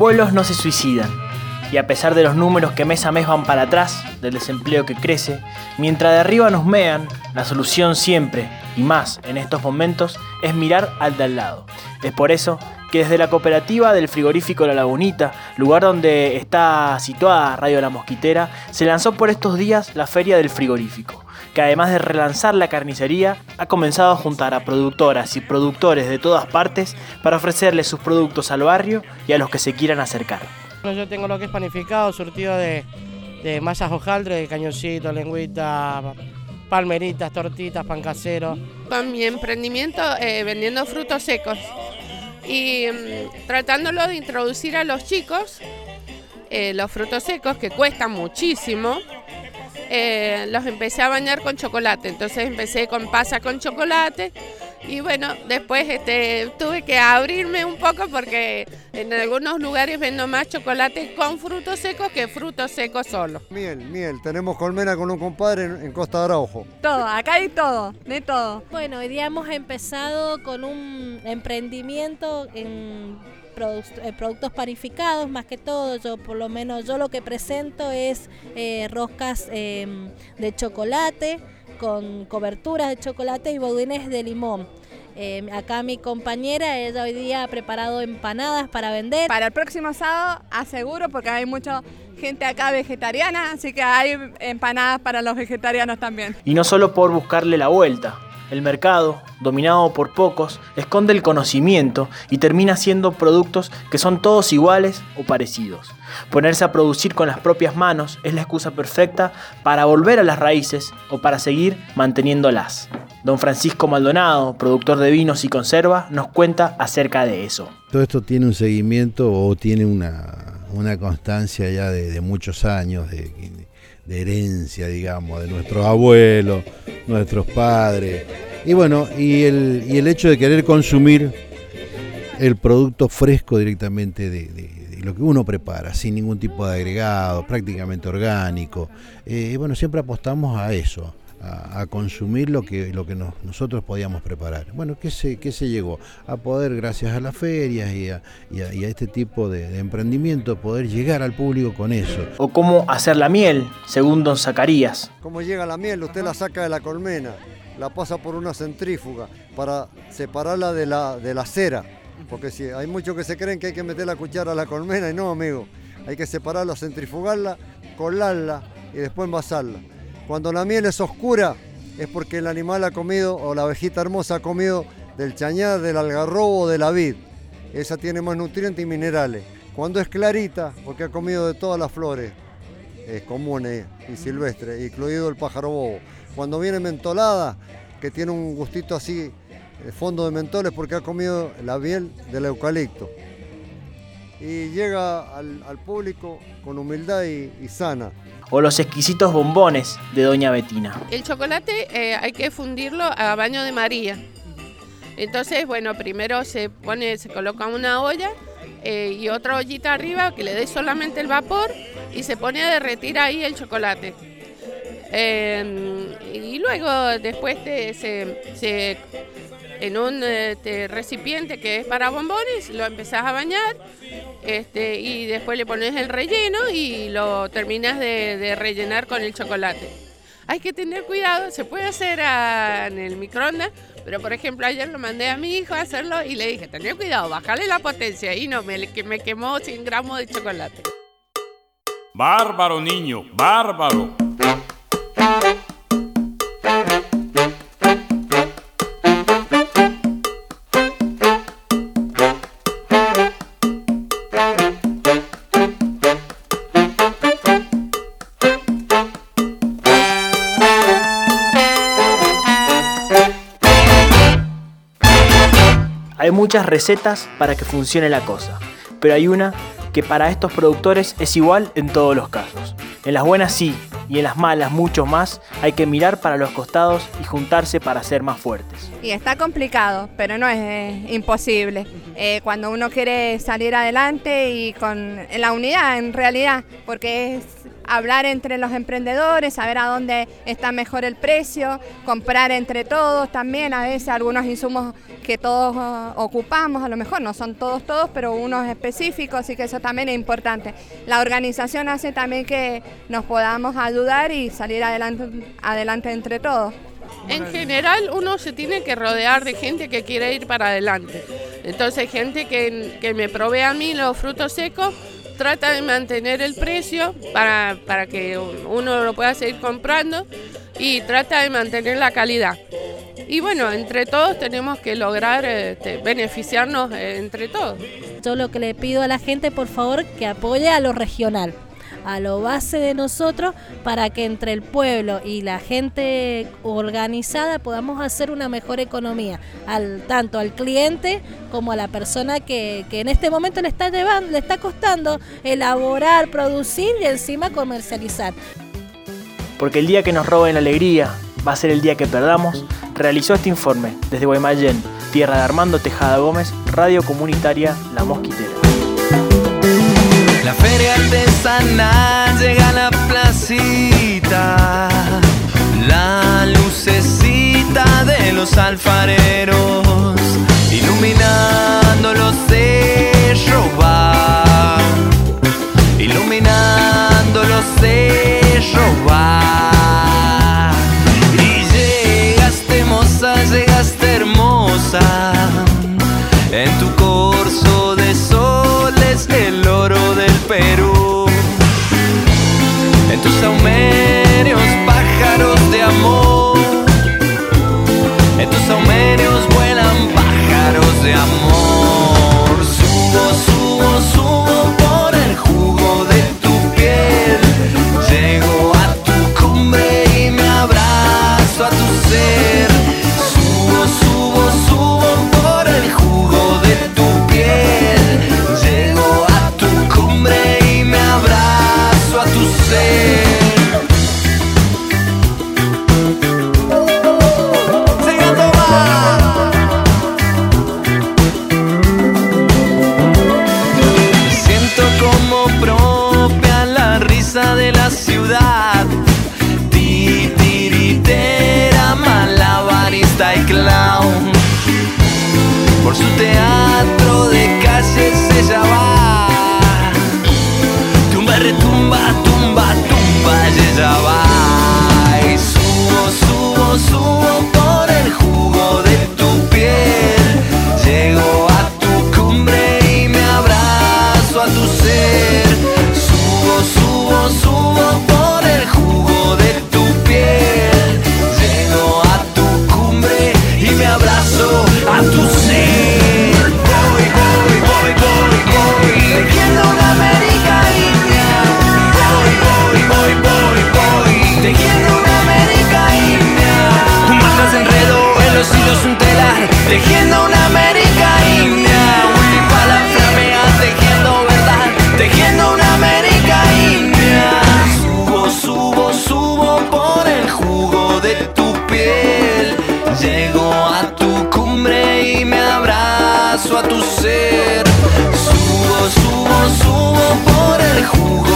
pueblos no se suicidan, y a pesar de los números que mes a mes van para atrás, del desempleo que crece, mientras de arriba nos mean, la solución siempre, y más en estos momentos, es mirar al de al lado. Es por eso que desde la cooperativa del frigorífico La Lagunita, lugar donde está situada Radio La Mosquitera, se lanzó por estos días la Feria del Frigorífico, que además de relanzar la carnicería, ha comenzado a juntar a productoras y productores de todas partes para ofrecerles sus productos al barrio y a los que se quieran acercar. Yo tengo lo que es panificado, surtido de masas hojaldre, de cañoncito, lengüita, palmeritas, tortitas, pan casero. Con mi emprendimiento vendiendo frutos secos y tratándolo de introducir a los chicos los frutos secos que cuestan muchísimo. Los empecé a bañar con chocolate, entonces empecé con pasa con chocolate y bueno, después tuve que abrirme un poco porque en algunos lugares vendo más chocolate con frutos secos que frutos secos solo. Miel, tenemos colmena con un compadre en Costa de Araujo. Todo, acá hay todo, de todo. Bueno, hoy día hemos empezado con un emprendimiento en productos panificados, más que todo. Por lo menos yo lo que presento es roscas de chocolate con coberturas de chocolate y budines de limón. Acá mi compañera, ella hoy día ha preparado empanadas para vender. Para el próximo sábado aseguro, porque hay mucha gente acá vegetariana, así que hay empanadas para los vegetarianos también. Y no solo por buscarle la vuelta. El mercado, dominado por pocos, esconde el conocimiento y termina siendo productos que son todos iguales o parecidos. Ponerse a producir con las propias manos es la excusa perfecta para volver a las raíces o para seguir manteniéndolas. Don Francisco Maldonado, productor de vinos y conserva, nos cuenta acerca de eso. Todo esto tiene un seguimiento o tiene una constancia ya de muchos años, de herencia, digamos, de nuestros abuelos, nuestros padres. Y bueno, y el hecho de querer consumir el producto fresco directamente de lo que uno prepara, sin ningún tipo de agregado, prácticamente orgánico. Bueno, siempre apostamos a eso, a consumir lo que nosotros podíamos preparar. Bueno, ¿qué se llegó? A poder, gracias a las ferias y a este tipo de emprendimiento, poder llegar al público con eso. O cómo hacer la miel, según don Zacarías. ¿Cómo llega la miel? Usted la saca de la colmena, la pasa por una centrífuga para separarla de la cera. Porque si hay muchos que se creen que hay que meter la cuchara a la colmena y no, amigo. Hay que separarla, centrifugarla, colarla y después envasarla. Cuando la miel es oscura es porque el animal ha comido, o la abejita hermosa ha comido del chañar, del algarrobo o de la vid. Esa tiene más nutrientes y minerales. Cuando es clarita, porque ha comido de todas las flores comunes y silvestres, incluido el pájaro bobo. Cuando viene mentolada, que tiene un gustito así, fondo de mentol, es porque ha comido la miel del eucalipto. Y llega al público con humildad y sana. O los exquisitos bombones de doña Betina. El chocolate hay que fundirlo a baño de María. Entonces, bueno, primero se coloca una olla y otra ollita arriba que le dé solamente el vapor y se pone a derretir ahí el chocolate. Y luego después en un recipiente que es para bombones, lo empezás a bañar y después le pones el relleno y lo terminas de rellenar con el chocolate. Hay que tener cuidado, se puede hacer en el microondas, pero por ejemplo ayer lo mandé a mi hijo a hacerlo y le dije, tené cuidado, bájale la potencia y no, me quemó 100 gramos de chocolate. Bárbaro niño, bárbaro. Hay muchas recetas para que funcione la cosa, pero hay una que para estos productores es igual en todos los casos. En las buenas sí, y en las malas mucho más, hay que mirar para los costados y juntarse para ser más fuertes. Y está complicado, pero no es imposible. Cuando uno quiere salir adelante y con la unidad en realidad, porque es hablar entre los emprendedores, saber a dónde está mejor el precio, comprar entre todos también, a veces algunos insumos que todos ocupamos, a lo mejor no son todos, pero unos específicos, así que eso también es importante. La organización hace también que nos podamos ayudar y salir adelante entre todos. En general uno se tiene que rodear de gente que quiere ir para adelante. Entonces gente que me provee a mí los frutos secos, trata de mantener el precio para que uno lo pueda seguir comprando y trata de mantener la calidad. Y bueno, entre todos tenemos que lograr beneficiarnos entre todos. Yo lo que le pido a la gente, por favor, que apoye a lo regional, a lo base de nosotros, para que entre el pueblo y la gente organizada podamos hacer una mejor economía, tanto al cliente como a la persona que en este momento le está costando elaborar, producir y encima comercializar. Porque el día que nos roben la alegría va a ser el día que perdamos, realizó este informe desde Guaymallén, tierra de Armando Tejada Gómez, Radio Comunitaria La Mosquitera. La feria artesanal llega a la placita, la lucecita de los alfareros, iluminando los cerros va, iluminando los cerros va. Y llegaste hermosa, en tu corso de soles el oro del Perú, en tus saumerios pájaros de amor, en tus saumerios vuelan pájaros de amor. Subo, subo, subo por el jugo de tu piel, llego a tu cumbre y me abrazo a tu ser. Subo, subo, subo por el jugo de tu piel, llego a tu cumbre y me abrazo a tu ser. Llegando va. Me siento como propia la risa de la ciudad, titiritera, malabarista y clown. Por su teatro de calles ella va, tumba, retumba, tumba, tumba, y ella va. Y subo, subo, subo por el jugo de tu piel, llego a tu cumbre y me abrazo a tu ser. Subo, subo, subo por el jugo de tu piel, llego a tu cumbre y me abrazo a tu ser. Voy, voy, voy, voy, voy, tejiendo una América india. Voy, voy, voy, voy, voy, tejiendo una América india. Un más enredo en los hilos, un telar, tejiendo una América india. Uy, la flamea, tejiendo verdad, tejiendo una América india. Subo, subo, subo por el jugo de tu piel, llego a tu cumbre y me abrazo a tu ser. Subo, subo, subo por el jugo